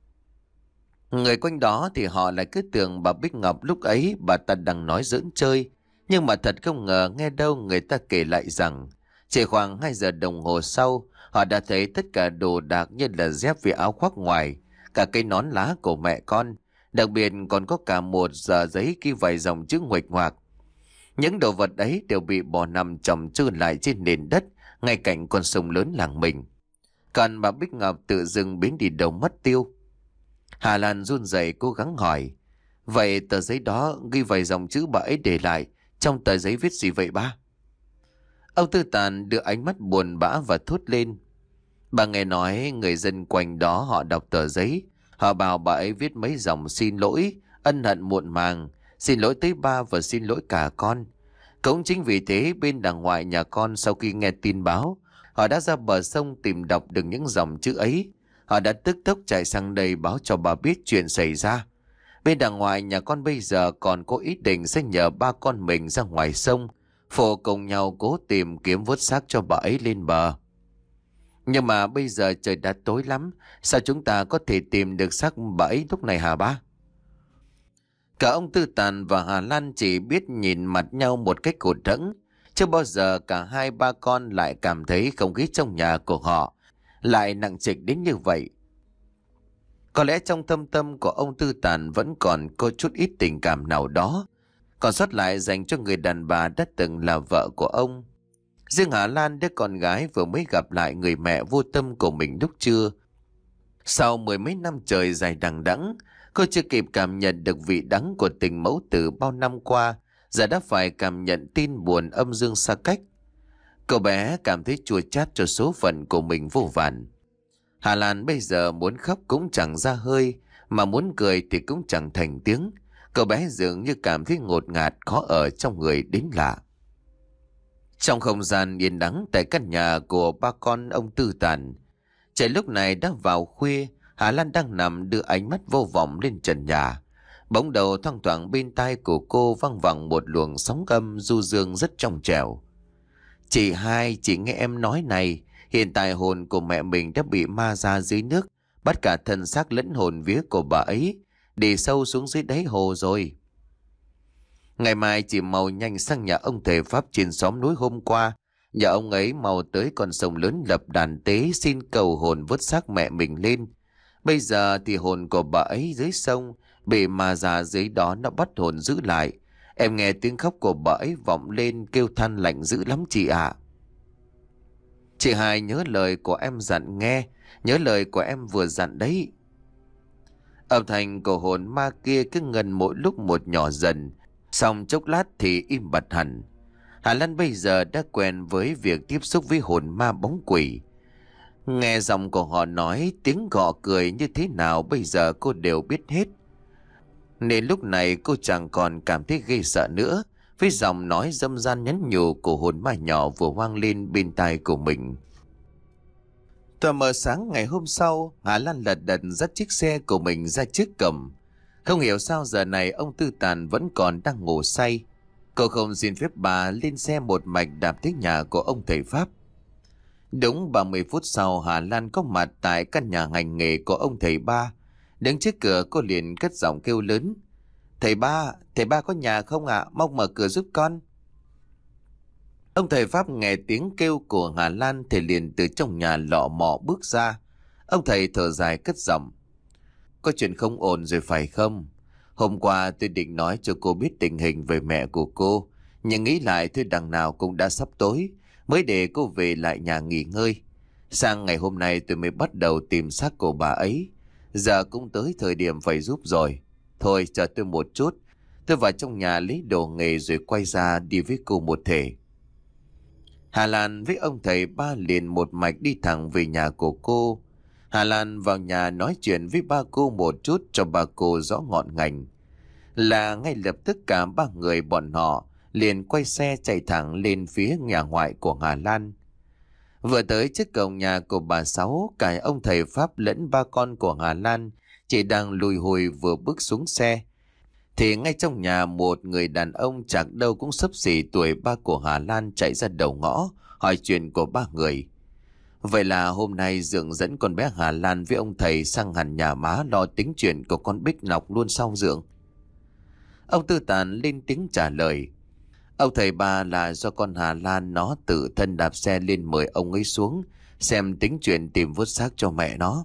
Người quanh đó thì họ lại cứ tưởng bà Bích Ngọc lúc ấy bà ta đang nói giỡn chơi. Nhưng mà thật không ngờ nghe đâu người ta kể lại rằng chỉ khoảng hai giờ đồng hồ sau họ đã thấy tất cả đồ đạc như là dép với áo khoác ngoài, cả cây nón lá của mẹ con. Đặc biệt còn có cả một tờ giấy ghi vài dòng chữ nguệch ngoạc. Những đồ vật ấy đều bị bỏ nằm chồng chư lại trên nền đất ngay cạnh con sông lớn làng mình. Còn bà Bích Ngọc tự dưng biến đi đâu mất tiêu. Hà Lan run rẩy cố gắng hỏi. Vậy tờ giấy đó ghi vài dòng chữ bà ấy để lại, trong tờ giấy viết gì vậy ba? Ông Tư Tàn đưa ánh mắt buồn bã và thốt lên. Bà nghe nói người dân quanh đó họ đọc tờ giấy. Họ bảo bà ấy viết mấy dòng xin lỗi, ân hận muộn màng, xin lỗi tới ba và xin lỗi cả con. Cũng chính vì thế bên đằng ngoại nhà con sau khi nghe tin báo, họ đã ra bờ sông tìm đọc được những dòng chữ ấy. Họ đã tức tốc chạy sang đây báo cho bà biết chuyện xảy ra. Bên đằng ngoại nhà con bây giờ còn có ý định sẽ nhờ ba con mình ra ngoài sông, phụ cùng nhau cố tìm kiếm vớt xác cho bà ấy lên bờ. Nhưng mà bây giờ trời đã tối lắm, sao chúng ta có thể tìm được xác bà ấy lúc này hả ba? Cả ông Tư Tàn và Hà Lan chỉ biết nhìn mặt nhau một cách cột rỗng. Chưa bao giờ cả hai ba con lại cảm thấy không khí trong nhà của họ lại nặng trịch đến như vậy. Có lẽ trong thâm tâm của ông Tư Tàn vẫn còn có chút ít tình cảm nào đó còn sót lại dành cho người đàn bà đã từng là vợ của ông. Riêng Hà Lan, đứa con gái vừa mới gặp lại người mẹ vô tâm của mình lúc trưa. Sau mười mấy năm trời dài đằng đẵng, cô chưa kịp cảm nhận được vị đắng của tình mẫu tử bao năm qua, giờ đã phải cảm nhận tin buồn âm dương xa cách. Cậu bé cảm thấy chua chát cho số phận của mình vô vàn. Hà Lan bây giờ muốn khóc cũng chẳng ra hơi, mà muốn cười thì cũng chẳng thành tiếng. Cậu bé dường như cảm thấy ngột ngạt, khó ở trong người đến lạ. Trong không gian yên đắng tại căn nhà của ba con ông Tư Tàn, trời lúc này đã vào khuya. Hà Lan đang nằm đưa ánh mắt vô vọng lên trần nhà. Bỗng đầu thoang thoảng bên tai của cô văng vẳng một luồng sóng âm du dương rất trong trẻo. Chị hai, chị nghe em nói này, hiện tại hồn của mẹ mình đã bị ma ra dưới nước, bắt cả thân xác lẫn hồn vía của bà ấy đi sâu xuống dưới đáy hồ rồi. Ngày mai chị mau nhanh sang nhà ông thầy Pháp trên xóm núi hôm qua. Nhà ông ấy mau tới con sông lớn lập đàn tế xin cầu hồn vớt xác mẹ mình lên. Bây giờ thì hồn của bà ấy dưới sông, bị ma già dưới đó nó bắt hồn giữ lại. Em nghe tiếng khóc của bà ấy vọng lên kêu than lạnh dữ lắm chị ạ. Chị hai nhớ lời của em dặn nghe, nhớ lời của em vừa dặn đấy. Âm thanh của hồn ma kia cứ ngân mỗi lúc một nhỏ dần, xong chốc lát thì im bặt hẳn. Hà Lan bây giờ đã quen với việc tiếp xúc với hồn ma bóng quỷ. Nghe giọng của họ nói, tiếng gọ cười như thế nào bây giờ cô đều biết hết. Nên lúc này cô chẳng còn cảm thấy ghê sợ nữa với giọng nói dâm gian nhắn nhủ của hồn ma nhỏ vừa vang lên bên tai của mình. Tờ mờ sáng ngày hôm sau, Hà Lan lật đật dắt chiếc xe của mình ra trước cổng. Không hiểu sao giờ này ông Tư Tàn vẫn còn đang ngủ say. Cô không xin phép bà lên xe một mạch đạp tới nhà của ông thầy Pháp. Đúng ba mươi phút sau, Hà Lan có mặt tại căn nhà hành nghề của ông thầy Ba. Đứng trước cửa cô liền cất giọng kêu lớn: "Thầy Ba, thầy Ba có nhà không ạ? À? Mong mở cửa giúp con." Ông thầy Pháp nghe tiếng kêu của Hà Lan thì liền từ trong nhà lọ mọ bước ra. Ông thầy thở dài cất giọng: "Có chuyện không ổn rồi phải không? Hôm qua tôi định nói cho cô biết tình hình về mẹ của cô, nhưng nghĩ lại thôi đằng nào cũng đã sắp tối, mới để cô về lại nhà nghỉ ngơi. Sang ngày hôm nay tôi mới bắt đầu tìm xác của bà ấy. Giờ cũng tới thời điểm phải giúp rồi. Thôi chờ tôi một chút, tôi vào trong nhà lấy đồ nghề rồi quay ra đi với cô một thể." Hà Lan với ông thầy Ba liền một mạch đi thẳng về nhà của cô. Hà Lan vào nhà nói chuyện với ba cô một chút cho ba cô rõ ngọn ngành. Là ngay lập tức cả ba người bọn họ liền quay xe chạy thẳng lên phía nhà ngoại của Hà Lan. Vừa tới trước cổng nhà của bà Sáu, cả ông thầy Pháp lẫn ba con của Hà Lan chỉ đang lùi hùi vừa bước xuống xe, thì ngay trong nhà một người đàn ông chắc đâu cũng xấp xỉ tuổi ba của Hà Lan chạy ra đầu ngõ hỏi chuyện của ba người. Vậy là hôm nay Dượng dẫn con bé Hà Lan với ông thầy sang hẳn nhà má lo tính chuyện của con Bích Ngọc luôn sau Dượng. Ông Tư Tàn lên tiếng trả lời: "Ông thầy Ba là do con Hà Lan nó tự thân đạp xe lên mời ông ấy xuống xem tính chuyện tìm vớt xác cho mẹ nó.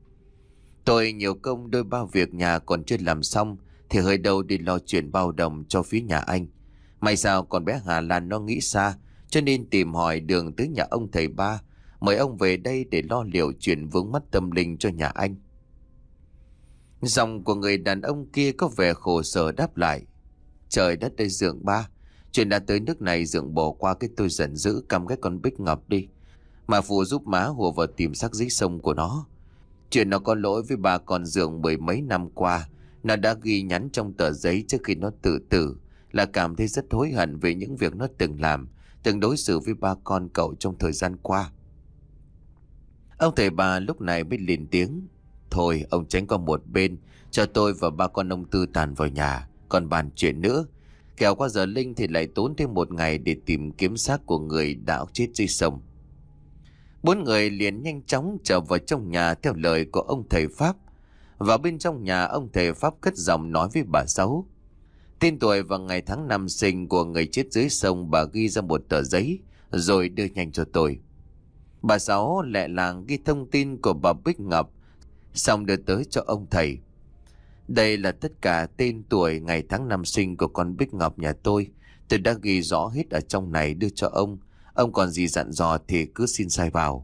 Tôi nhiều công đôi ba việc nhà còn chưa làm xong thì hơi đâu đi lo chuyện bao đồng cho phía nhà anh. May sao con bé Hà Lan nó nghĩ xa, cho nên tìm hỏi đường tới nhà ông thầy Ba, mời ông về đây để lo liệu chuyện vướng mắc tâm linh cho nhà anh." Giọng của người đàn ông kia có vẻ khổ sở đáp lại: "Trời đất ơi Dượng Ba, chuyện đã tới nước này Dượng bỏ qua cái tôi giận dữ cầm cái con Bích Ngọc đi, mà phụ giúp má hùa vào tìm xác dưới sông của nó. Chuyện nó có lỗi với bà con Dượng mười mấy năm qua. Nó đã ghi nhắn trong tờ giấy trước khi nó tự tử là cảm thấy rất hối hận về những việc nó từng làm, từng đối xử với ba con cậu trong thời gian qua." Ông thầy Ba lúc này mới lên tiếng: "Thôi ông tránh qua một bên, cho tôi và ba con ông Tư Tàn vào nhà còn bàn chuyện nữa. Kẻo qua giờ linh thì lại tốn thêm một ngày để tìm kiếm xác của người đã chết dưới sông." Bốn người liền nhanh chóng trở vào trong nhà theo lời của ông thầy Pháp. Vào bên trong nhà, ông thầy Pháp cất giọng nói với bà Sáu: "Tên tuổi và ngày tháng năm sinh của người chết dưới sông bà ghi ra một tờ giấy rồi đưa nhanh cho tôi." Bà Sáu lẹ làng ghi thông tin của bà Bích Ngọc, xong đưa tới cho ông thầy. Đây là tất cả tên tuổi, ngày tháng năm sinh của con Bích Ngọc nhà tôi. Tôi đã ghi rõ hết ở trong này đưa cho ông. Ông còn gì dặn dò thì cứ xin sai vào.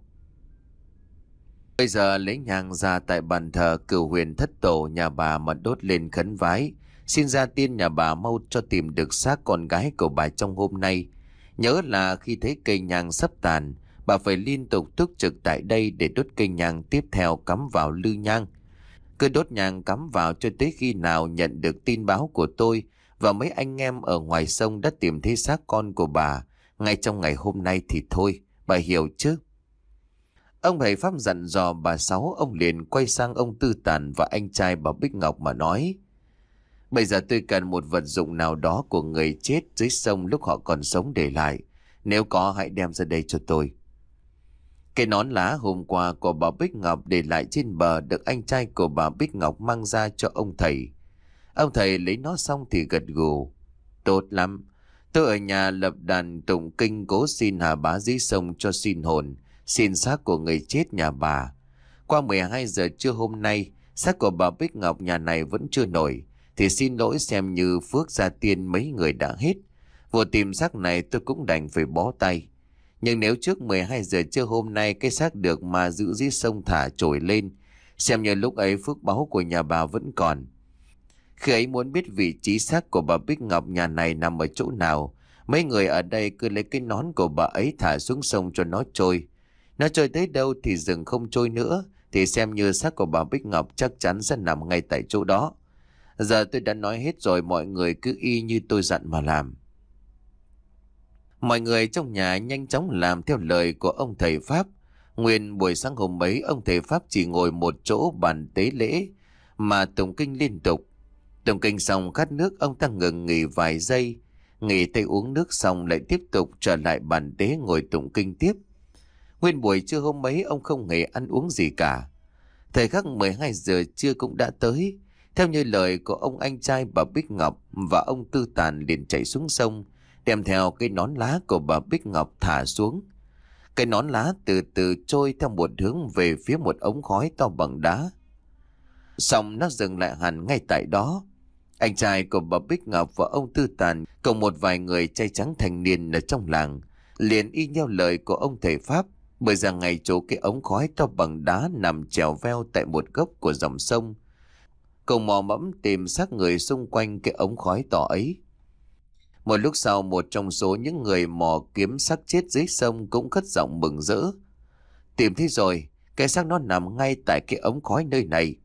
Bây giờ lấy nhang ra tại bàn thờ Cửu Huyền Thất Tổ nhà bà mà đốt lên khấn vái, xin gia tiên nhà bà mau cho tìm được xác con gái của bà trong hôm nay. Nhớ là khi thấy cây nhang sắp tàn, bà phải liên tục túc trực tại đây để đốt cây nhang tiếp theo cắm vào lư nhang. Cứ đốt nhang cắm vào cho tới khi nào nhận được tin báo của tôi và mấy anh em ở ngoài sông đã tìm thấy xác con của bà ngay trong ngày hôm nay thì thôi, bà hiểu chứ? Ông thầy Pháp dặn dò bà Sáu. Ông liền quay sang ông Tư Tàn và anh trai bà Bích Ngọc mà nói: Bây giờ tôi cần một vật dụng nào đó của người chết dưới sông lúc họ còn sống để lại. Nếu có hãy đem ra đây cho tôi. Cái nón lá hôm qua của bà Bích Ngọc để lại trên bờ được anh trai của bà Bích Ngọc mang ra cho ông thầy. Ông thầy lấy nó xong thì gật gù: Tốt lắm. Tôi ở nhà lập đàn tụng kinh cố xin Hà Bá dưới sông cho xin hồn, xin xác của người chết nhà bà. Qua mười hai giờ trưa hôm nay, xác của bà Bích Ngọc nhà này vẫn chưa nổi, thì xin lỗi xem như phước gia tiên mấy người đã hết. Vừa tìm xác này tôi cũng đành phải bó tay. Nhưng nếu trước mười hai giờ trưa hôm nay cái xác được mà giữ dưới sông thả trồi lên, xem như lúc ấy phước báu của nhà bà vẫn còn. Khi ấy muốn biết vị trí xác của bà Bích Ngọc nhà này nằm ở chỗ nào, mấy người ở đây cứ lấy cái nón của bà ấy thả xuống sông cho nó trôi. Nó trôi tới đâu thì rừng không trôi nữa, thì xem như xác của bà Bích Ngọc chắc chắn sẽ nằm ngay tại chỗ đó. Giờ tôi đã nói hết rồi, mọi người cứ y như tôi dặn mà làm. Mọi người trong nhà nhanh chóng làm theo lời của ông thầy Pháp. Nguyên buổi sáng hôm ấy, ông thầy Pháp chỉ ngồi một chỗ bàn tế lễ mà tụng kinh liên tục. Tụng kinh xong khát nước, ông ta ngừng nghỉ vài giây, nghỉ tay uống nước xong lại tiếp tục trở lại bàn tế ngồi tụng kinh tiếp. Nguyên buổi trưa hôm ấy ông không hề ăn uống gì cả. Thời khắc mười hai giờ trưa cũng đã tới. Theo như lời của ông anh trai bà Bích Ngọc và ông Tư Tàn liền chạy xuống sông, đem theo cái nón lá của bà Bích Ngọc thả xuống. Cái nón lá từ từ trôi theo một hướng về phía một ống khói to bằng đá. Xong nó dừng lại hẳn ngay tại đó. Anh trai của bà Bích Ngọc và ông Tư Tàn cùng một vài người trai trắng thành niên ở trong làng liền y theo lời của ông thầy Pháp, bởi ra ngay chỗ cái ống khói to bằng đá nằm chèo veo tại một góc của dòng sông, cùng mò mẫm tìm xác người xung quanh cái ống khói to ấy. Một lúc sau, một trong số những người mò kiếm xác chết dưới sông cũng cất giọng mừng rỡ: Tìm thấy rồi, cái xác nó nằm ngay tại cái ống khói nơi này.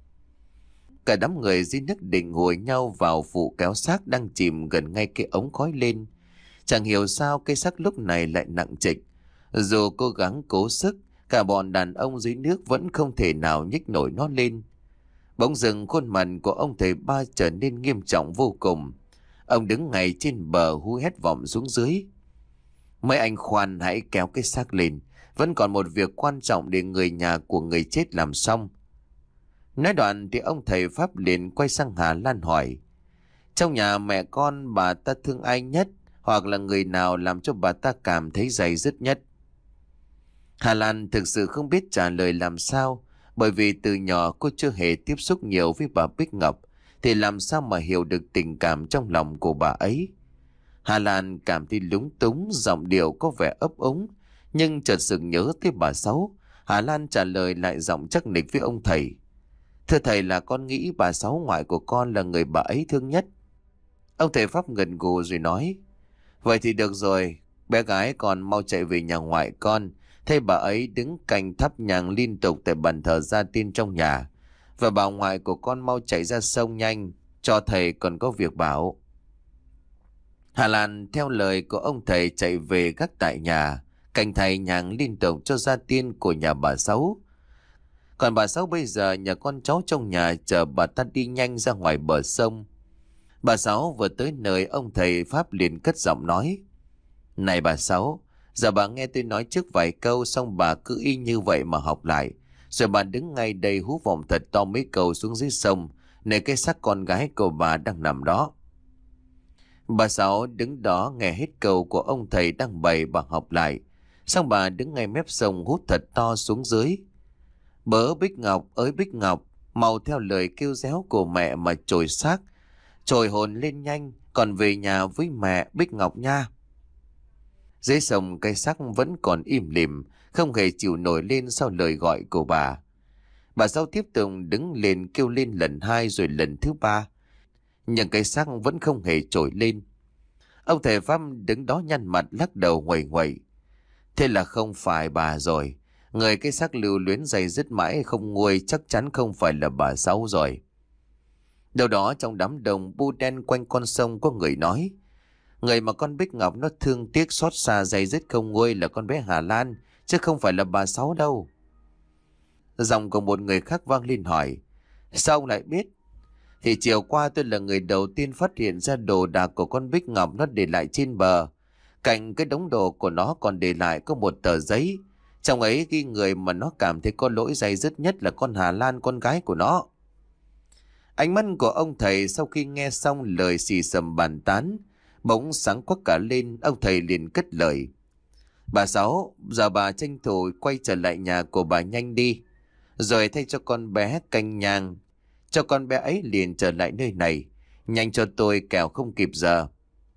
Cả đám người dưới nước định hùa nhau vào phụ kéo xác đang chìm gần ngay cái ống khói lên. Chẳng hiểu sao cái xác lúc này lại nặng trịch. Dù cố gắng cố sức, cả bọn đàn ông dưới nước vẫn không thể nào nhích nổi nó lên. Bỗng dưng khuôn mặt của ông thầy Ba trở nên nghiêm trọng vô cùng. Ông đứng ngay trên bờ hú hét vọng xuống dưới: Mấy anh khoan hãy kéo cái xác lên, vẫn còn một việc quan trọng để người nhà của người chết làm xong. Nói đoạn thì ông thầy Pháp liền quay sang Hà Lan hỏi: Trong nhà mẹ con bà ta thương ai nhất, hoặc là người nào làm cho bà ta cảm thấy day dứt nhất? Hà Lan thực sự không biết trả lời làm sao, bởi vì từ nhỏ cô chưa hề tiếp xúc nhiều với bà Bích Ngọc, thì làm sao mà hiểu được tình cảm trong lòng của bà ấy. Hà Lan cảm thấy lúng túng, giọng điệu có vẻ ấp úng, nhưng chợt sực nhớ tới bà Sáu. Hà Lan trả lời lại giọng chắc nịch với ông thầy: Thưa thầy, là con nghĩ bà Sáu ngoại của con là người bà ấy thương nhất. Ông thầy Pháp gật gù rồi nói: Vậy thì được rồi, bé gái con mau chạy về nhà ngoại con. Thấy bà ấy đứng canh thắp nhang liên tục tại bàn thờ gia tiên trong nhà. Và bà ngoại của con mau chạy ra sông nhanh, cho thầy còn có việc bảo. Hà Lan theo lời của ông thầy chạy về gác tại nhà, canh thầy nhang liên tục cho gia tiên của nhà bà Sáu. Còn bà Sáu bây giờ nhà con cháu trong nhà chờ bà ta đi nhanh ra ngoài bờ sông. Bà Sáu vừa tới nơi, ông thầy Pháp liền cất giọng nói: Này bà Sáu, giờ bà nghe tôi nói trước vài câu, xong bà cứ y như vậy mà học lại. Rồi bà đứng ngay đây hú vọng thật to mấy câu xuống dưới sông, nơi cái xác con gái của bà đang nằm đó. Bà Sáu đứng đó nghe hết câu của ông thầy đang bày, bà học lại. Xong bà đứng ngay mép sông hút thật to xuống dưới. Bớ Bích Ngọc ơi Bích Ngọc, mau theo lời kêu réo của mẹ mà trồi xác, trồi hồn lên nhanh, còn về nhà với mẹ Bích Ngọc nha. Dưới sông cây xác vẫn còn im lìm, không hề chịu nổi lên sau lời gọi của bà. Bà Sáu tiếp tục đứng lên kêu lên lần hai rồi lần thứ ba, nhưng cây xác vẫn không hề trồi lên. Ông thầy Pháp đứng đó nhăn mặt lắc đầu nguậy nguậy. Thế là không phải bà rồi. Người cây xác lưu luyến dày dứt mãi không nguôi chắc chắn không phải là bà Sáu rồi. Đâu đó trong đám đông bu đen quanh con sông có người nói, người mà con Bích Ngọc nó thương tiếc xót xa dày dứt không nguôi là con bé Hà Lan, chứ không phải là bà Sáu đâu. Giọng của một người khác vang lên hỏi, sao ông lại biết? Thì chiều qua tôi là người đầu tiên phát hiện ra đồ đạc của con Bích Ngọc nó để lại trên bờ. Cạnh cái đống đồ của nó còn để lại có một tờ giấy. Trong ấy ghi người mà nó cảm thấy có lỗi dày dứt nhất là con Hà Lan, con gái của nó. Ánh mắt của ông thầy sau khi nghe xong lời xì xầm bàn tán, bỗng sáng quắc cả lên. Ông thầy liền cất lời, bà Sáu, giờ bà tranh thủ quay trở lại nhà của bà nhanh đi, rồi thay cho con bé canh nhang, cho con bé ấy liền trở lại nơi này. Nhanh cho tôi kẻo không kịp giờ.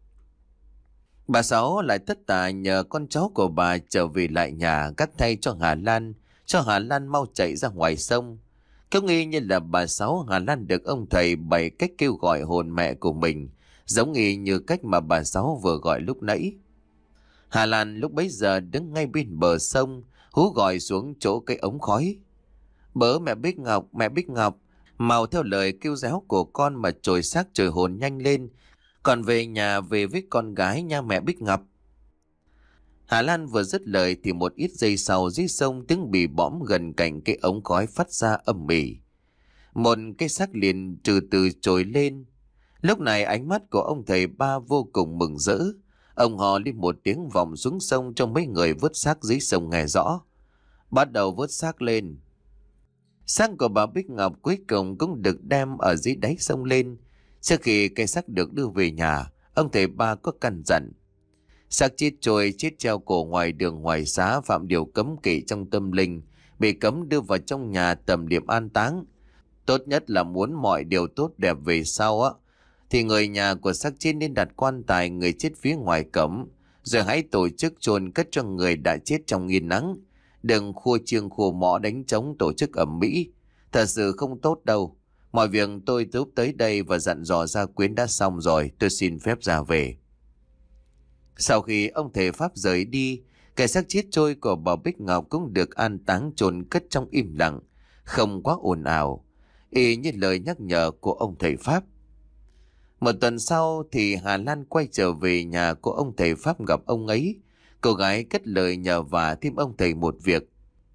Bà Sáu lại tất tả nhờ con cháu của bà trở về lại nhà cắt thay cho Hà Lan, cho Hà Lan mau chạy ra ngoài sông. Cứ nghi như là bà Sáu Hà Lan được ông thầy bày cách kêu gọi hồn mẹ của mình, giống y như cách mà bà Sáu vừa gọi lúc nãy. Hà Lan lúc bấy giờ đứng ngay bên bờ sông, hú gọi xuống chỗ cây ống khói. Bớ mẹ Bích Ngọc, mẹ Bích Ngọc, mau theo lời kêu réo của con mà trồi xác trồi hồn nhanh lên, còn về nhà về với con gái nha mẹ Bích Ngọc. Hà Lan vừa dứt lời thì một ít giây sau dưới sông tiếng bì bõm gần cạnh cái ống khói phát ra âm ỉ. Một cái xác liền từ từ trồi lên. Lúc này ánh mắt của ông thầy Ba vô cùng mừng rỡ. Ông hò lên một tiếng vọng xuống sông cho mấy người vớt xác dưới sông nghe rõ. Bắt đầu vớt xác lên. Xác của bà Bích Ngọc cuối cùng cũng được đem ở dưới đáy sông lên. Trước khi cây xác được đưa về nhà, ông thầy Ba có căn dặn. Xác chết trôi chết treo cổ ngoài đường ngoài xá phạm điều cấm kỵ trong tâm linh, bị cấm đưa vào trong nhà tầm điểm an táng. Tốt nhất là muốn mọi điều tốt đẹp về sau á, thì người nhà của xác chết nên đặt quan tài người chết phía ngoài cổng, rồi hãy tổ chức chôn cất cho người đã chết trong yên nắng. Đừng khua chiêng khua mõ đánh trống tổ chức ẩm mỹ, thật sự không tốt đâu. Mọi việc tôi giúp tới đây và dặn dò gia quyến đã xong rồi, tôi xin phép ra về. Sau khi ông thầy Pháp rời đi, cái xác chết trôi của bà Bích Ngọc cũng được an táng chôn cất trong im lặng, không quá ồn ào, y như lời nhắc nhở của ông thầy Pháp. Một tuần sau thì Hà Lan quay trở về nhà của ông thầy Pháp gặp ông ấy. Cô gái cất lời nhờ vả thêm ông thầy một việc.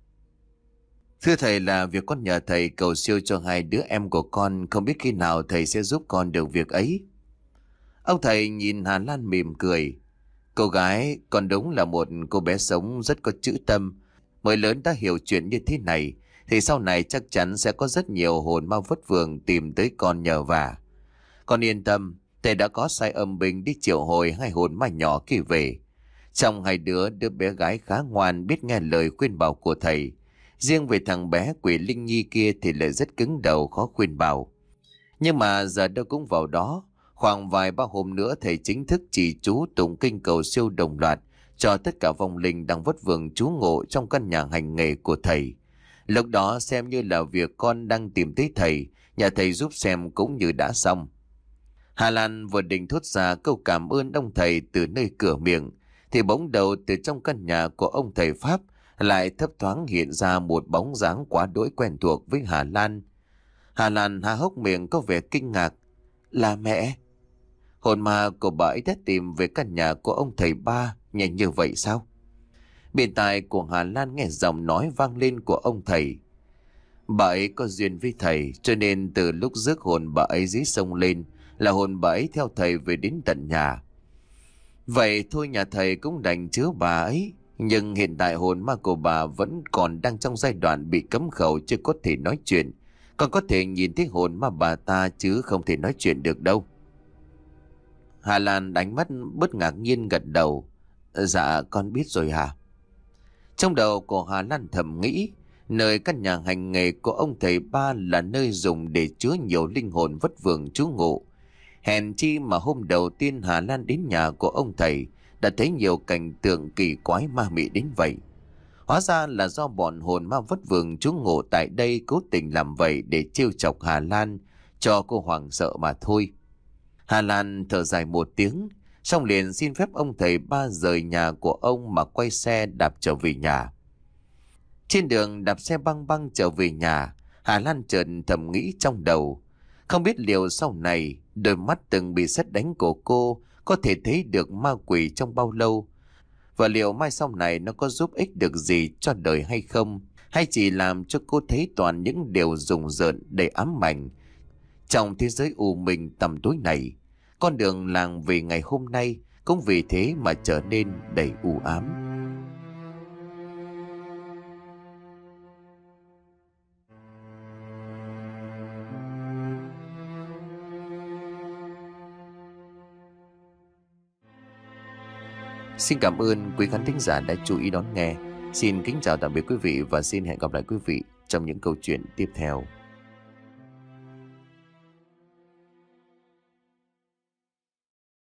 Thưa thầy, là việc con nhờ thầy cầu siêu cho hai đứa em của con, không biết khi nào thầy sẽ giúp con được việc ấy. Ông thầy nhìn Hà Lan mỉm cười. Cô gái, con đúng là một cô bé sống rất có chữ tâm. Mới lớn đã hiểu chuyện như thế này, thì sau này chắc chắn sẽ có rất nhiều hồn ma vất vưởng tìm tới con nhờ vả. Con yên tâm, thầy đã có sai âm binh đi triệu hồi hai hồn ma nhỏ kia về. Trong hai đứa, đứa bé gái khá ngoan biết nghe lời khuyên bảo của thầy. Riêng về thằng bé quỷ Linh Nhi kia thì lại rất cứng đầu, khó khuyên bảo. Nhưng mà giờ đâu cũng vào đó. Khoảng vài ba hôm nữa thầy chính thức chỉ chú tụng kinh cầu siêu đồng loạt cho tất cả vong linh đang vất vưởng trú ngụ trong căn nhà hành nghề của thầy. Lúc đó xem như là việc con đang tìm thấy thầy, nhà thầy giúp xem cũng như đã xong. Hà Lan vừa định thốt ra câu cảm ơn ông thầy từ nơi cửa miệng, thì bỗng đầu từ trong căn nhà của ông thầy Pháp lại thấp thoáng hiện ra một bóng dáng quá đỗi quen thuộc với Hà Lan. Hà Lan há hốc miệng có vẻ kinh ngạc. Là mẹ? Hồn ma của bà ấy đã tìm về căn nhà của ông thầy Ba nhanh như vậy sao? Bên tai của Hà Lan nghe giọng nói vang lên của ông thầy. Bà ấy có duyên với thầy, cho nên từ lúc rước hồn bà ấy dưới sông lên là hồn bà ấy theo thầy về đến tận nhà. Vậy thôi nhà thầy cũng đành chứa bà ấy. Nhưng hiện tại hồn ma của bà vẫn còn đang trong giai đoạn bị cấm khẩu, chưa có thể nói chuyện. Còn có thể nhìn thấy hồn ma bà ta chứ không thể nói chuyện được đâu. Hà Lan đánh mắt bất ngạc nhiên gật đầu. Dạ con biết rồi hả? Trong đầu của Hà Lan thầm nghĩ, Nơi căn nhà hành nghề của ông thầy ba là nơi dùng để chứa nhiều linh hồn vất vưởng trú ngụ. Hèn chi mà hôm đầu tiên Hà Lan đến nhà của ông thầy đã thấy nhiều cảnh tượng kỳ quái ma mị đến vậy. Hóa ra là do bọn hồn ma vất vưởng trú ngụ tại đây cố tình làm vậy để trêu chọc Hà Lan, cho cô hoảng sợ mà thôi. Hà Lan thở dài một tiếng, xong liền xin phép ông thầy ba rời nhà của ông mà quay xe đạp trở về nhà. Trên đường đạp xe băng băng trở về nhà, Hà Lan chợt thầm nghĩ trong đầu, không biết liệu sau này đôi mắt từng bị sét đánh của cô có thể thấy được ma quỷ trong bao lâu, và liệu mai sau này nó có giúp ích được gì cho đời hay không, hay chỉ làm cho cô thấy toàn những điều rùng rợn đầy ám ảnh. Trong thế giới u minh tầm tối này, con đường làng về ngày hôm nay cũng vì thế mà trở nên đầy u ám. Xin cảm ơn quý khán thính giả đã chú ý đón nghe. Xin kính chào tạm biệt quý vị và xin hẹn gặp lại quý vị trong những câu chuyện tiếp theo.